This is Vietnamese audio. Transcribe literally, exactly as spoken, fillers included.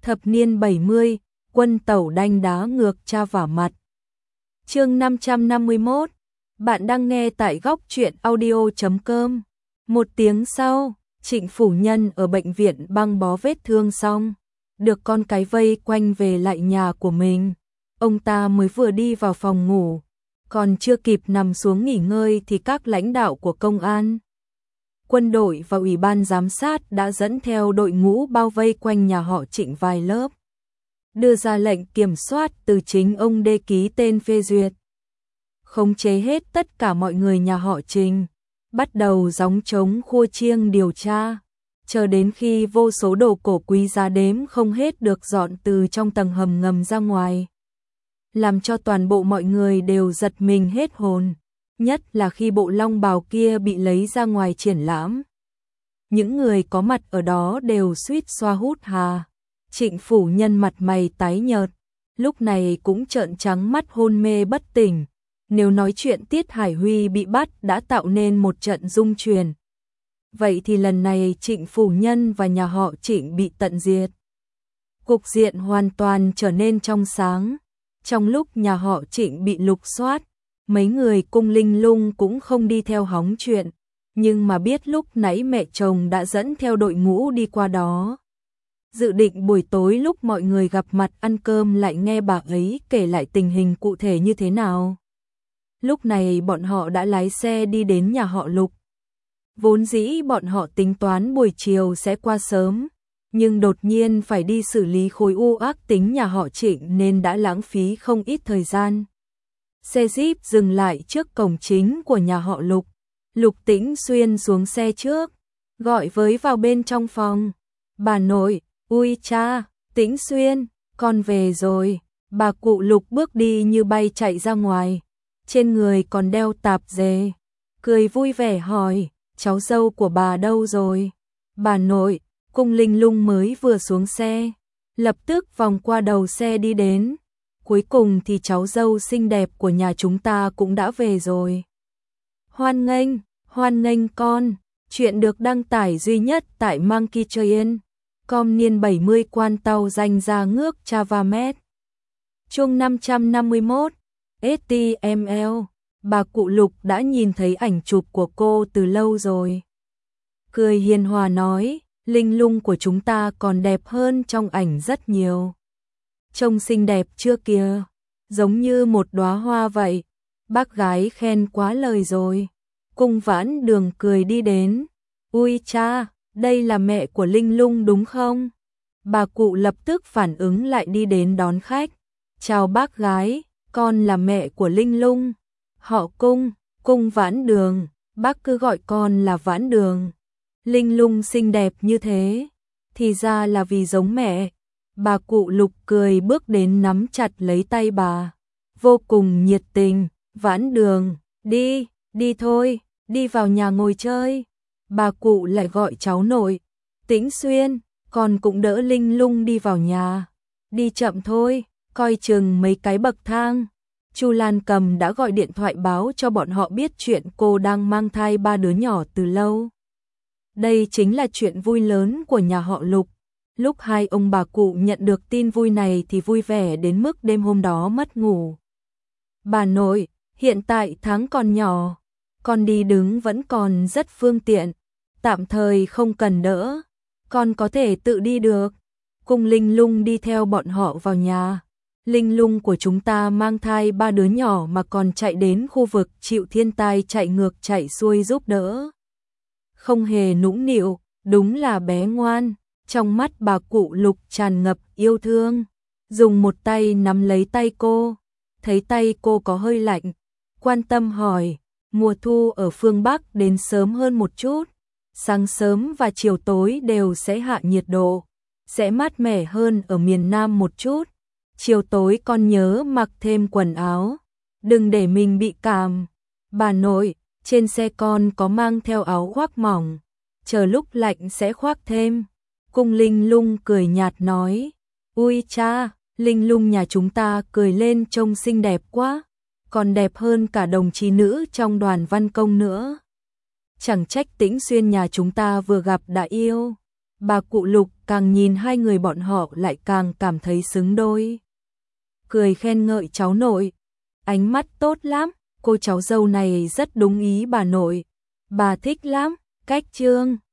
Thập niên bảy mươi, quân tẩu đanh đá ngược cha vả mặt. Chương năm trăm năm mươi mốt. Bạn đang nghe tại góc truyện audio chấm com. Một tiếng sau, Trịnh phủ nhân ở bệnh viện băng bó vết thương xong, được con cái vây quanh về lại nhà của mình. Ông ta mới vừa đi vào phòng ngủ, còn chưa kịp nằm xuống nghỉ ngơi thì các lãnh đạo của công an, quân đội và ủy ban giám sát đã dẫn theo đội ngũ bao vây quanh nhà họ Trịnh vài lớp, đưa ra lệnh kiểm soát từ chính ông Đê ký tên phê duyệt, khống chế hết tất cả mọi người nhà họ Trịnh, bắt đầu gióng trống khua chiêng điều tra, chờ đến khi vô số đồ cổ quý giá đếm không hết được dọn từ trong tầng hầm ngầm ra ngoài, làm cho toàn bộ mọi người đều giật mình hết hồn, nhất là khi bộ long bào kia bị lấy ra ngoài triển lãm. Những người có mặt ở đó đều suýt xoa hút hà. Trịnh phủ nhân mặt mày tái nhợt, lúc này cũng trợn trắng mắt hôn mê bất tỉnh. Nếu nói chuyện Tiết Hải Huy bị bắt đã tạo nên một trận rung truyền, vậy thì lần này Trịnh phủ nhân và nhà họ Trịnh bị tận diệt. Cục diện hoàn toàn trở nên trong sáng. Trong lúc nhà họ Trịnh bị lục soát, mấy người cung Linh Lung cũng không đi theo hóng chuyện, nhưng mà biết lúc nãy mẹ chồng đã dẫn theo đội ngũ đi qua đó. Dự định buổi tối lúc mọi người gặp mặt ăn cơm lại nghe bà ấy kể lại tình hình cụ thể như thế nào. Lúc này bọn họ đã lái xe đi đến nhà họ Lục. Vốn dĩ bọn họ tính toán buổi chiều sẽ qua sớm, nhưng đột nhiên phải đi xử lý khối u ác tính nhà họ Trịnh nên đã lãng phí không ít thời gian. Xe Jeep dừng lại trước cổng chính của nhà họ Lục. Lục Tĩnh Xuyên xuống xe trước, gọi với vào bên trong phòng. Bà nội, ui cha, Tĩnh Xuyên, con về rồi. Bà cụ Lục bước đi như bay chạy ra ngoài, trên người còn đeo tạp dề, cười vui vẻ hỏi, cháu dâu của bà đâu rồi? Bà nội, cung Linh Lung mới vừa xuống xe, lập tức vòng qua đầu xe đi đến. Cuối cùng thì cháu dâu xinh đẹp của nhà chúng ta cũng đã về rồi. Hoan nghênh, hoan nghênh con. Chuyện được đăng tải duy nhất tại Monkey Train. Com niên bảy mươi quan tàu danh ra ngước Chavamet. Chương năm trăm năm mươi mốt. ét tê em lờ. Bà cụ Lục đã nhìn thấy ảnh chụp của cô từ lâu rồi. Cười hiền hòa nói, Linh Lung của chúng ta còn đẹp hơn trong ảnh rất nhiều. Trông xinh đẹp chưa kìa, giống như một đóa hoa vậy. Bác gái khen quá lời rồi. Cung Vãn Đường cười đi đến. Ui cha, đây là mẹ của Linh Lung đúng không? Bà cụ lập tức phản ứng lại đi đến đón khách. Chào bác gái, con là mẹ của Linh Lung. Họ Cung, Cung Vãn Đường, bác cứ gọi con là Vãn Đường. Linh Lung xinh đẹp như thế, thì ra là vì giống mẹ. Bà cụ Lục cười bước đến nắm chặt lấy tay bà, vô cùng nhiệt tình. Vãn Đường, đi, đi thôi, đi vào nhà ngồi chơi. Bà cụ lại gọi cháu nội, Tĩnh Xuyên, con cũng đỡ Linh Lung đi vào nhà. Đi chậm thôi, coi chừng mấy cái bậc thang. Chu Lan Cầm đã gọi điện thoại báo cho bọn họ biết chuyện cô đang mang thai ba đứa nhỏ từ lâu. Đây chính là chuyện vui lớn của nhà họ Lục. Lúc hai ông bà cụ nhận được tin vui này thì vui vẻ đến mức đêm hôm đó mất ngủ. Bà nội, hiện tại tháng còn nhỏ, con đi đứng vẫn còn rất phương tiện, tạm thời không cần đỡ, con có thể tự đi được. Cung Linh Lung đi theo bọn họ vào nhà. Linh Lung của chúng ta mang thai ba đứa nhỏ mà còn chạy đến khu vực chịu thiên tai chạy ngược chạy xuôi giúp đỡ. Không hề nũng nịu, đúng là bé ngoan. Trong mắt bà cụ Lục tràn ngập yêu thương, dùng một tay nắm lấy tay cô, thấy tay cô có hơi lạnh, quan tâm hỏi, mùa thu ở phương Bắc đến sớm hơn một chút, sáng sớm và chiều tối đều sẽ hạ nhiệt độ, sẽ mát mẻ hơn ở miền Nam một chút, chiều tối con nhớ mặc thêm quần áo, đừng để mình bị cảm. Bà nội, trên xe con có mang theo áo khoác mỏng, chờ lúc lạnh sẽ khoác thêm. Cung Linh Lung cười nhạt nói, ui cha, Linh Lung nhà chúng ta cười lên trông xinh đẹp quá, còn đẹp hơn cả đồng chí nữ trong đoàn văn công nữa. Chẳng trách Tĩnh Xuyên nhà chúng ta vừa gặp đã yêu. Bà cụ Lục càng nhìn hai người bọn họ lại càng cảm thấy xứng đôi. Cười khen ngợi cháu nội. Ánh mắt tốt lắm, cô cháu dâu này rất đúng ý bà nội. Bà thích lắm, cách trương.